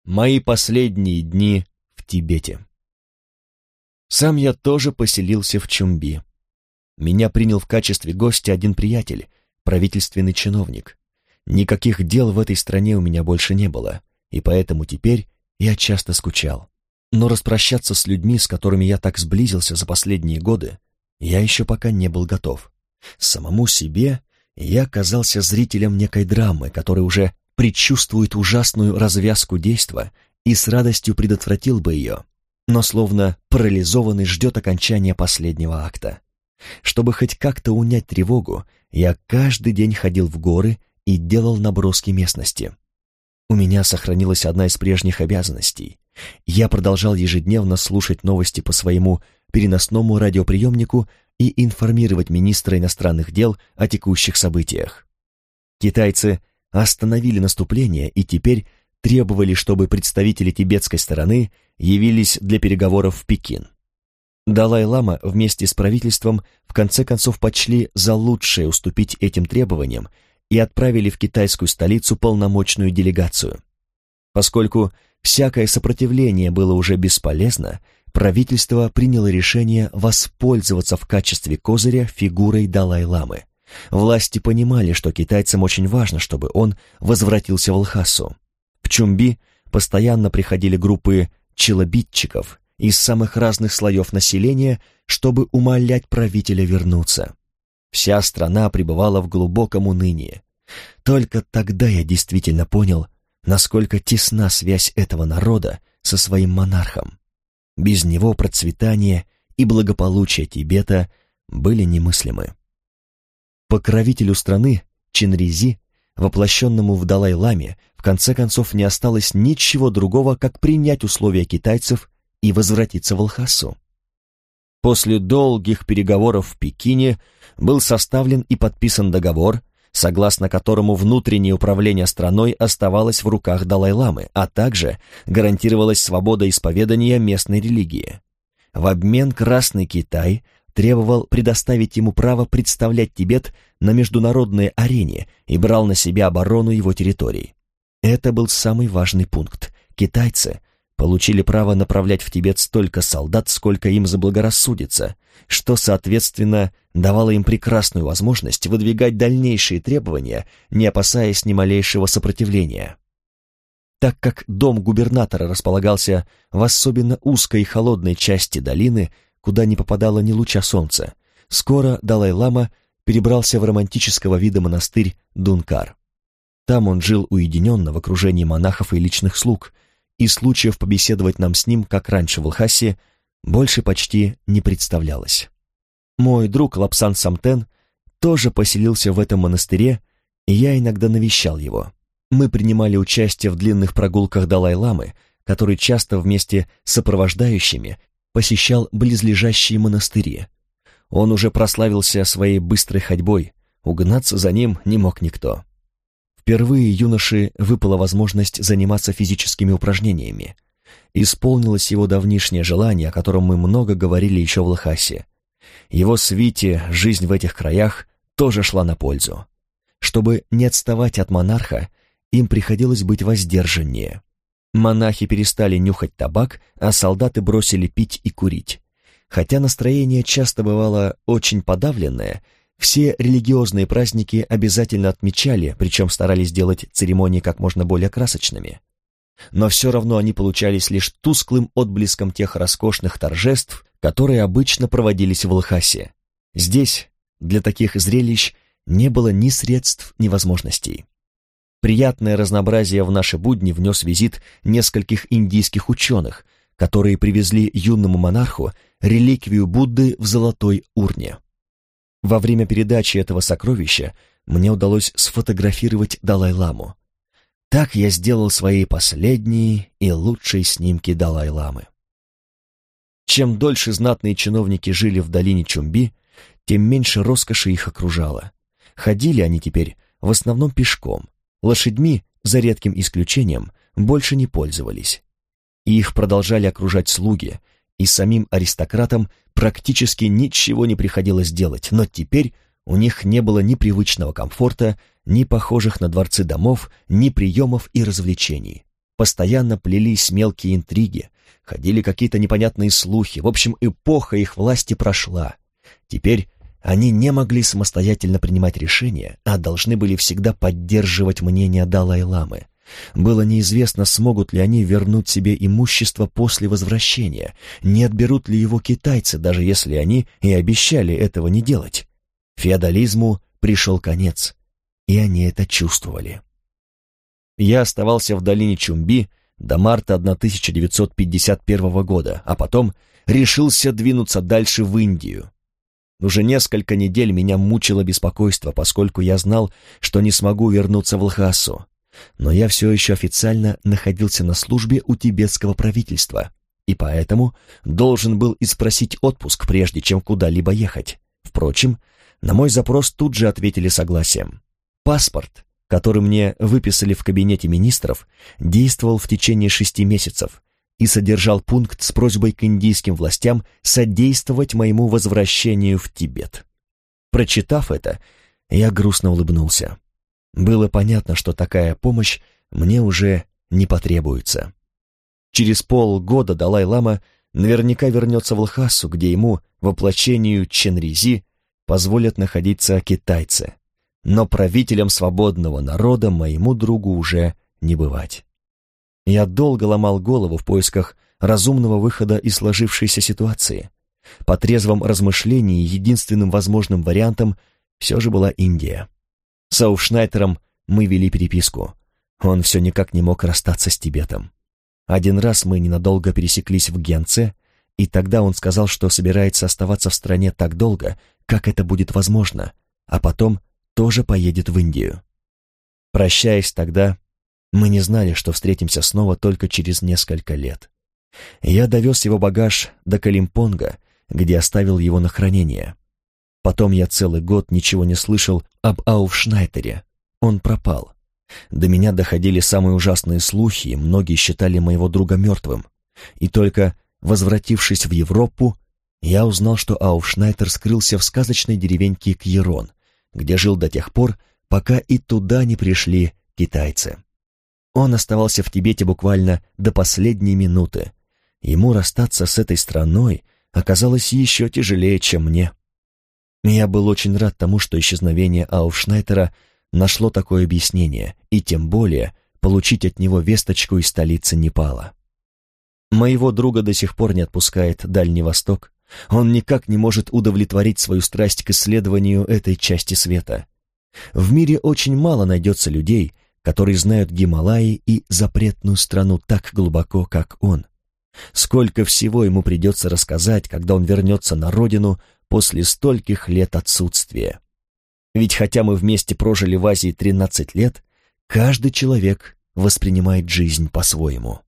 Мои последние дни в Тибете. Сам я тоже поселился в Чумби. Меня принял в качестве гостя один приятель, правительственный чиновник. Никаких дел в этой стране у меня больше не было, и поэтому теперь я часто скучал. Но распрощаться с людьми, с которыми я так сблизился за последние годы, я еще пока не был готов. Самому себе я казался зрителем некой драмы, которая уже предчувствует ужасную развязку действа и с радостью предотвратил бы ее, но словно парализованный ждет окончания последнего акта. Чтобы хоть как-то унять тревогу, я каждый день ходил в горы и делал наброски местности. У меня сохранилась одна из прежних обязанностей. Я продолжал ежедневно слушать новости по своему переносному радиоприемнику и информировать министра иностранных дел о текущих событиях. Китайцы остановили наступление и теперь требовали, чтобы представители тибетской стороны явились для переговоров в Пекин. Далай-лама вместе с правительством в конце концов почли за лучшее уступить этим требованиям и отправили в китайскую столицу полномочную делегацию. Поскольку всякое сопротивление было уже бесполезно, правительство приняло решение воспользоваться в качестве козыря фигурой Далай-ламы. Власти понимали, что китайцам очень важно, чтобы он возвратился в Лхасу. В Чумби постоянно приходили группы челобитчиков из самых разных слоев населения, чтобы умолять правителя вернуться. Вся страна пребывала в глубоком унынии. Только тогда я действительно понял, насколько тесна связь этого народа со своим монархом. Без него процветание и благополучие Тибета были немыслимы. Покровителю страны, Чинризи, воплощенному в Далай-ламе, в конце концов не осталось ничего другого, как принять условия китайцев и возвратиться в Лхасу. После долгих переговоров в Пекине был составлен и подписан договор, согласно которому внутреннее управление страной оставалось в руках Далай-ламы, а также гарантировалась свобода исповедания местной религии. В обмен Красный Китай требовал предоставить ему право представлять Тибет на международной арене и брал на себя оборону его территорий. Это был самый важный пункт. Китайцы получили право направлять в Тибет столько солдат, сколько им заблагорассудится, что, соответственно, давало им прекрасную возможность выдвигать дальнейшие требования, не опасаясь ни малейшего сопротивления. Так как дом губернатора располагался в особенно узкой и холодной части долины, куда не попадало ни луча солнца, скоро Далай-лама перебрался в романтического вида монастырь Дункар. Там он жил уединенно в окружении монахов и личных слуг, и случаев побеседовать нам с ним, как раньше в Лхасе, больше почти не представлялось. Мой друг Лапсан Самтен тоже поселился в этом монастыре, и я иногда навещал его. Мы принимали участие в длинных прогулках Далай-ламы, который часто вместе с сопровождающими посещал близлежащие монастыри. Он уже прославился своей быстрой ходьбой, угнаться за ним не мог никто. Впервые юноше выпала возможность заниматься физическими упражнениями. Исполнилось его давнишнее желание, о котором мы много говорили еще в Лхасе. Его свите жизнь в этих краях тоже шла на пользу. Чтобы не отставать от монарха, им приходилось быть воздержаннее. Монахи перестали нюхать табак, а солдаты бросили пить и курить. Хотя настроение часто бывало очень подавленное, все религиозные праздники обязательно отмечали, причем старались сделать церемонии как можно более красочными. Но все равно они получались лишь тусклым отблеском тех роскошных торжеств, которые обычно проводились в Лхасе. Здесь для таких зрелищ не было ни средств, ни возможностей. Приятное разнообразие в наши будни внес визит нескольких индийских ученых, которые привезли юному монарху реликвию Будды в золотой урне. Во время передачи этого сокровища мне удалось сфотографировать Далай-ламу. Так я сделал свои последние и лучшие снимки Далай-ламы. Чем дольше знатные чиновники жили в долине Чумби, тем меньше роскоши их окружало. Ходили они теперь в основном пешком, лошадьми, за редким исключением, больше не пользовались. Их продолжали окружать слуги, и самим аристократам практически ничего не приходилось делать, но теперь у них не было ни привычного комфорта, ни похожих на дворцы домов, ни приемов и развлечений. Постоянно плелись мелкие интриги, ходили какие-то непонятные слухи. В общем, эпоха их власти прошла. Теперь они не могли самостоятельно принимать решения, а должны были всегда поддерживать мнение Далай-ламы. Было неизвестно, смогут ли они вернуть себе имущество после возвращения, не отберут ли его китайцы, даже если они и обещали этого не делать. Феодализму пришел конец, и они это чувствовали. Я оставался в долине Чумби до марта 1951 года, а потом решился двинуться дальше в Индию. Уже несколько недель меня мучило беспокойство, поскольку я знал, что не смогу вернуться в Лхасу. Но я все еще официально находился на службе у тибетского правительства, и поэтому должен был испросить отпуск, прежде чем куда-либо ехать. Впрочем, на мой запрос тут же ответили согласием. Паспорт, который мне выписали в кабинете министров, действовал в течение 6 месяцев и содержал пункт с просьбой к индийским властям содействовать моему возвращению в Тибет. Прочитав это, я грустно улыбнулся. Было понятно, что такая помощь мне уже не потребуется. Через полгода Далай-лама наверняка вернется в Лхасу, где ему, воплощению Ченризи, позволят находиться китайцы. Но правителем свободного народа моему другу уже не бывать. Я долго ломал голову в поисках разумного выхода из сложившейся ситуации. По трезвом размышлении единственным возможным вариантом все же была Индия. С Ауфшнайтером мы вели переписку. Он все никак не мог расстаться с Тибетом. Один раз мы ненадолго пересеклись в Гьянце, и тогда он сказал, что собирается оставаться в стране так долго, как это будет возможно, а потом тоже поедет в Индию. Прощаясь тогда, мы не знали, что встретимся снова только через несколько лет. Я довез его багаж до Калимпонга, где оставил его на хранение. Потом я целый год ничего не слышал об Ауфшнайтере. Он пропал. До меня доходили самые ужасные слухи, и многие считали моего друга мертвым. И только возвратившись в Европу, я узнал, что Ауфшнайтер скрылся в сказочной деревеньке Кьерон, где жил до тех пор, пока и туда не пришли китайцы. Он оставался в Тибете буквально до последней минуты. Ему расстаться с этой страной оказалось еще тяжелее, чем мне. Я был очень рад тому, что исчезновение Ауфшнайтера нашло такое объяснение, и тем более получить от него весточку из столицы Непала. Моего друга до сих пор не отпускает Дальний Восток. Он никак не может удовлетворить свою страсть к исследованию этой части света. В мире очень мало найдется людей, которые знают Гималаи и запретную страну так глубоко, как он. Сколько всего ему придется рассказать, когда он вернется на родину после стольких лет отсутствия. Ведь хотя мы вместе прожили в Азии 13 лет, каждый человек воспринимает жизнь по-своему.